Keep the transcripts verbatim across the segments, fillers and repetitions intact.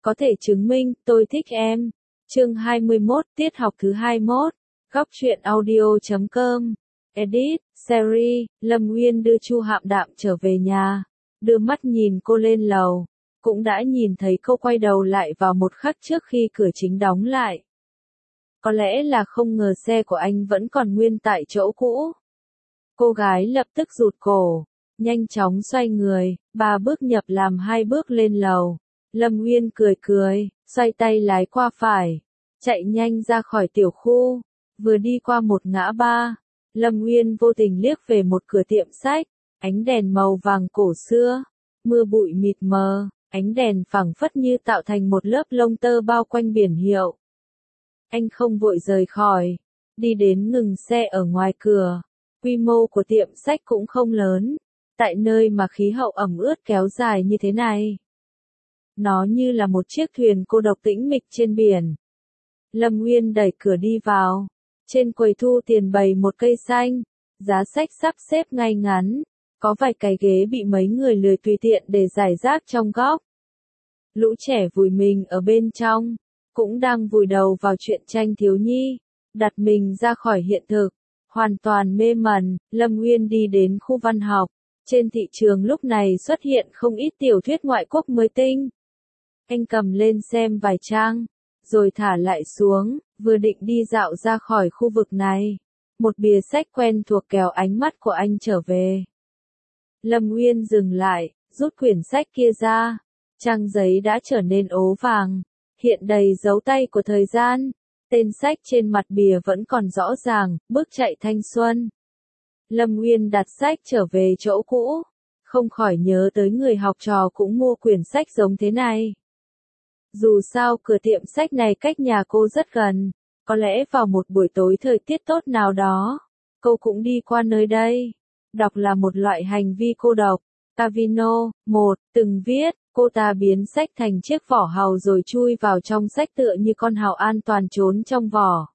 có thể chứng minh, tôi thích em. Chương hai mươi mốt, tiết học thứ hai mươi mốt. Góc truyện audio chấm com. Edit, series, Lâm Nguyên đưa Chu Hạm Đạm trở về nhà, đưa mắt nhìn cô lên lầu, cũng đã nhìn thấy cô quay đầu lại vào một khắc trước khi cửa chính đóng lại. Có lẽ là không ngờ xe của anh vẫn còn nguyên tại chỗ cũ. Cô gái lập tức rụt cổ, nhanh chóng xoay người, ba bước nhập làm hai bước lên lầu. Lâm Nguyên cười cười, xoay tay lái qua phải, chạy nhanh ra khỏi tiểu khu, vừa đi qua một ngã ba. Lâm Nguyên vô tình liếc về một cửa tiệm sách, ánh đèn màu vàng cổ xưa, mưa bụi mịt mờ, ánh đèn phảng phất như tạo thành một lớp lông tơ bao quanh biển hiệu. Anh không vội rời khỏi, đi đến ngừng xe ở ngoài cửa. Quy mô của tiệm sách cũng không lớn, tại nơi mà khí hậu ẩm ướt kéo dài như thế này. Nó như là một chiếc thuyền cô độc tĩnh mịch trên biển. Lâm Nguyên đẩy cửa đi vào. Trên quầy thu tiền bày một cây xanh, giá sách sắp xếp ngay ngắn, có vài cái ghế bị mấy người lười tùy tiện để giải rác trong góc. Lũ trẻ vùi mình ở bên trong, cũng đang vùi đầu vào chuyện tranh thiếu nhi, đặt mình ra khỏi hiện thực, hoàn toàn mê mẩn. Lâm Nguyên đi đến khu văn học, trên thị trường lúc này xuất hiện không ít tiểu thuyết ngoại quốc mới tinh. Anh cầm lên xem vài trang, rồi thả lại xuống, vừa định đi dạo ra khỏi khu vực này. Một bìa sách quen thuộc kéo ánh mắt của anh trở về. Lâm Nguyên dừng lại, rút quyển sách kia ra. Trang giấy đã trở nên ố vàng, hiện đầy dấu tay của thời gian. Tên sách trên mặt bìa vẫn còn rõ ràng, bước chạy thanh xuân. Lâm Nguyên đặt sách trở về chỗ cũ, không khỏi nhớ tới người học trò cũng mua quyển sách giống thế này. Dù sao cửa tiệm sách này cách nhà cô rất gần, có lẽ vào một buổi tối thời tiết tốt nào đó, cô cũng đi qua nơi đây. Đọc là một loại hành vi cô độc. Cavino, một, từng viết, cô ta biến sách thành chiếc vỏ hàu rồi chui vào trong sách tựa như con hàu an toàn trốn trong vỏ.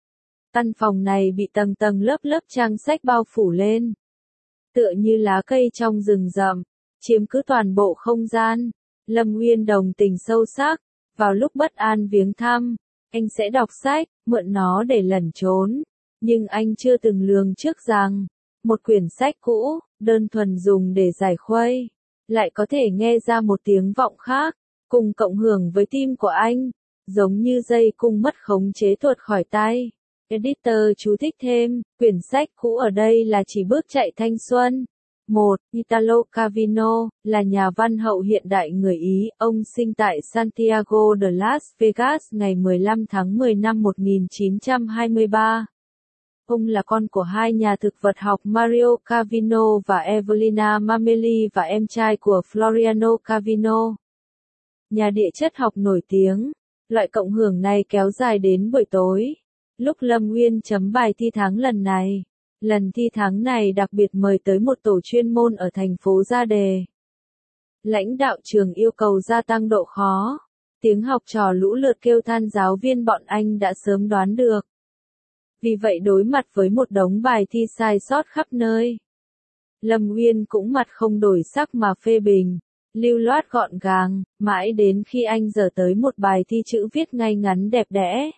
Căn phòng này bị tầng tầng lớp lớp trang sách bao phủ lên, tựa như lá cây trong rừng rậm, chiếm cứ toàn bộ không gian. Lâm Nguyên đồng tình sâu sắc, vào lúc bất an viếng thăm, anh sẽ đọc sách, mượn nó để lẩn trốn. Nhưng anh chưa từng lường trước rằng, một quyển sách cũ, đơn thuần dùng để giải khuây, lại có thể nghe ra một tiếng vọng khác, cùng cộng hưởng với tim của anh, giống như dây cung mất khống chế tuột khỏi tay. Editor chú thích thêm, quyển sách cũ ở đây là chỉ bước chạy thanh xuân. một. Italo Calvino, là nhà văn hậu hiện đại người Ý, ông sinh tại Santiago de Las Vegas ngày mười lăm tháng mười năm một nghìn chín trăm hai mươi ba. Ông là con của hai nhà thực vật học Mario Calvino và Evelina Mameli và em trai của Floriano Calvino. Nhà địa chất học nổi tiếng, loại cộng hưởng này kéo dài đến buổi tối. Lúc Lâm Nguyên chấm bài thi tháng lần này, lần thi tháng này đặc biệt mời tới một tổ chuyên môn ở thành phố ra đề. Lãnh đạo trường yêu cầu gia tăng độ khó. Tiếng học trò lũ lượt kêu than giáo viên bọn anh đã sớm đoán được. Vì vậy đối mặt với một đống bài thi sai sót khắp nơi, Lâm Nguyên cũng mặt không đổi sắc mà phê bình, lưu loát gọn gàng, mãi đến khi anh dở tới một bài thi chữ viết ngay ngắn đẹp đẽ.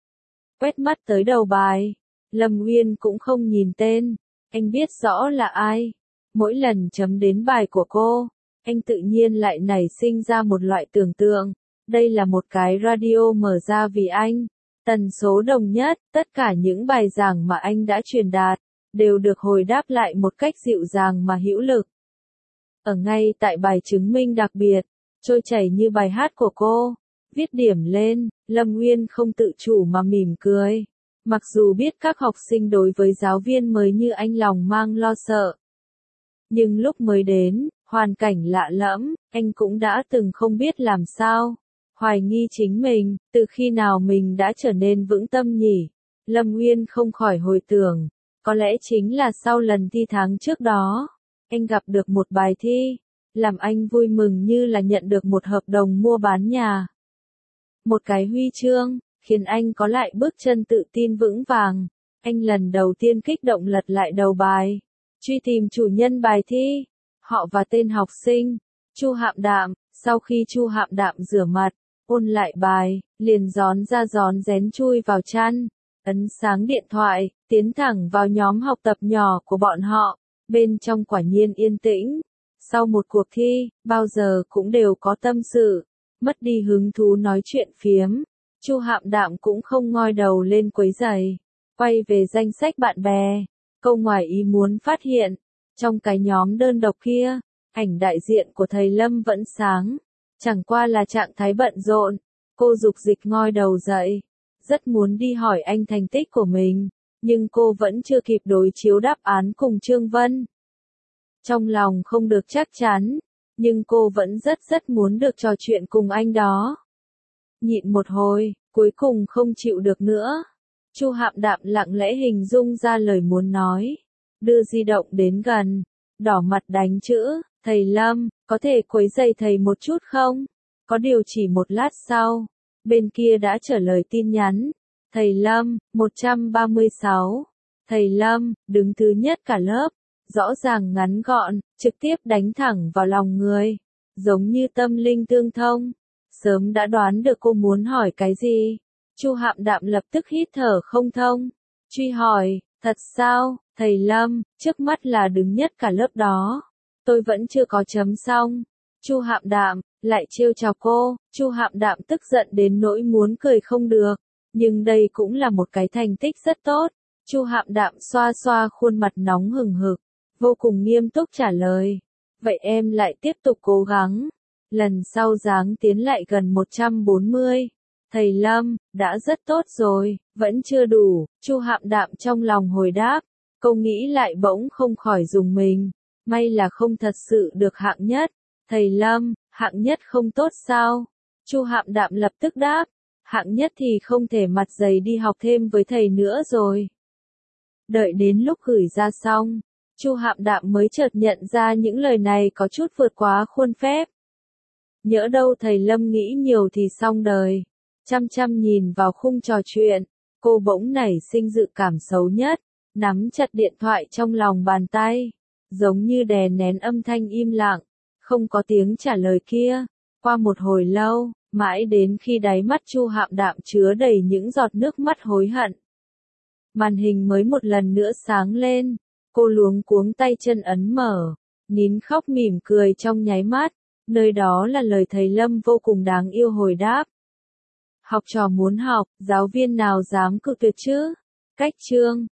Quét mắt tới đầu bài, Lâm Nguyên cũng không nhìn tên, anh biết rõ là ai. Mỗi lần chấm đến bài của cô, anh tự nhiên lại nảy sinh ra một loại tưởng tượng, đây là một cái radio mở ra vì anh. Tần số đồng nhất, tất cả những bài giảng mà anh đã truyền đạt, đều được hồi đáp lại một cách dịu dàng mà hữu lực. Ở ngay tại bài chứng minh đặc biệt, trôi chảy như bài hát của cô, viết điểm lên, Lâm Nguyên không tự chủ mà mỉm cười. Mặc dù biết các học sinh đối với giáo viên mới như anh lòng mang lo sợ. Nhưng lúc mới đến, hoàn cảnh lạ lẫm, anh cũng đã từng không biết làm sao. Hoài nghi chính mình, từ khi nào mình đã trở nên vững tâm nhỉ? Lâm Nguyên không khỏi hồi tưởng, có lẽ chính là sau lần thi tháng trước đó, anh gặp được một bài thi, làm anh vui mừng như là nhận được một hợp đồng mua bán nhà. Một cái huy chương, khiến anh có lại bước chân tự tin vững vàng. Anh lần đầu tiên kích động lật lại đầu bài, truy tìm chủ nhân bài thi, họ và tên học sinh, Chu Hạm Đạm. Sau khi Chu Hạm Đạm rửa mặt, ôn lại bài, liền gión ra gión rén chui vào chăn, ấn sáng điện thoại, tiến thẳng vào nhóm học tập nhỏ của bọn họ, bên trong quả nhiên yên tĩnh. Sau một cuộc thi, bao giờ cũng đều có tâm sự, mất đi hứng thú nói chuyện phiếm, Chu Hạm Đạm cũng không ngoi đầu lên quấy rầy, quay về danh sách bạn bè, câu ngoài ý muốn phát hiện, trong cái nhóm đơn độc kia, ảnh đại diện của thầy Lâm vẫn sáng, chẳng qua là trạng thái bận rộn, cô dục dịch ngoi đầu dậy, rất muốn đi hỏi anh thành tích của mình, nhưng cô vẫn chưa kịp đối chiếu đáp án cùng Trương Vân. Trong lòng không được chắc chắn, nhưng cô vẫn rất rất muốn được trò chuyện cùng anh đó. Nhịn một hồi, cuối cùng không chịu được nữa. Chu Hạm Đạm lặng lẽ hình dung ra lời muốn nói, đưa di động đến gần, đỏ mặt đánh chữ, thầy Lâm, có thể quấy rầy thầy một chút không? Có điều chỉ một lát sau, bên kia đã trả lời tin nhắn, thầy Lâm, một trăm ba mươi sáu, thầy Lâm, đứng thứ nhất cả lớp, rõ ràng ngắn gọn, trực tiếp đánh thẳng vào lòng người, giống như tâm linh tương thông, sớm đã đoán được cô muốn hỏi cái gì. Chu Hạm Đạm lập tức hít thở không thông, truy hỏi, thật sao, thầy Lâm, trước mắt là đứng nhất cả lớp đó, tôi vẫn chưa có chấm xong. Chu Hạm Đạm, lại trêu chọc cô, Chu Hạm Đạm tức giận đến nỗi muốn cười không được, nhưng đây cũng là một cái thành tích rất tốt. Chu Hạm Đạm xoa xoa khuôn mặt nóng hừng hực, vô cùng nghiêm túc trả lời, vậy em lại tiếp tục cố gắng, lần sau dáng tiến lại gần một trăm bốn mươi. Thầy Lâm, đã rất tốt rồi, vẫn chưa đủ, Chu Hạm Đạm trong lòng hồi đáp, câu nghĩ lại bỗng không khỏi dùng mình, may là không thật sự được hạng nhất. Thầy Lâm, hạng nhất không tốt sao? Chu Hạm Đạm lập tức đáp, hạng nhất thì không thể mặt dày đi học thêm với thầy nữa rồi. Đợi đến lúc gửi ra xong, Chu Hạm Đạm mới chợt nhận ra những lời này có chút vượt quá khuôn phép. Nhỡ đâu thầy Lâm nghĩ nhiều thì xong đời. Chăm chăm nhìn vào khung trò chuyện, cô bỗng nảy sinh dự cảm xấu nhất, nắm chặt điện thoại trong lòng bàn tay, giống như đè nén âm thanh im lặng, không có tiếng trả lời kia. Qua một hồi lâu, mãi đến khi đáy mắt Chu Hạm Đạm chứa đầy những giọt nước mắt hối hận, màn hình mới một lần nữa sáng lên, cô luống cuống tay chân ấn mở, nín khóc mỉm cười trong nháy mắt, nơi đó là lời thầy Lâm vô cùng đáng yêu hồi đáp. Học trò muốn học, giáo viên nào dám cự tuyệt chứ? Cách chương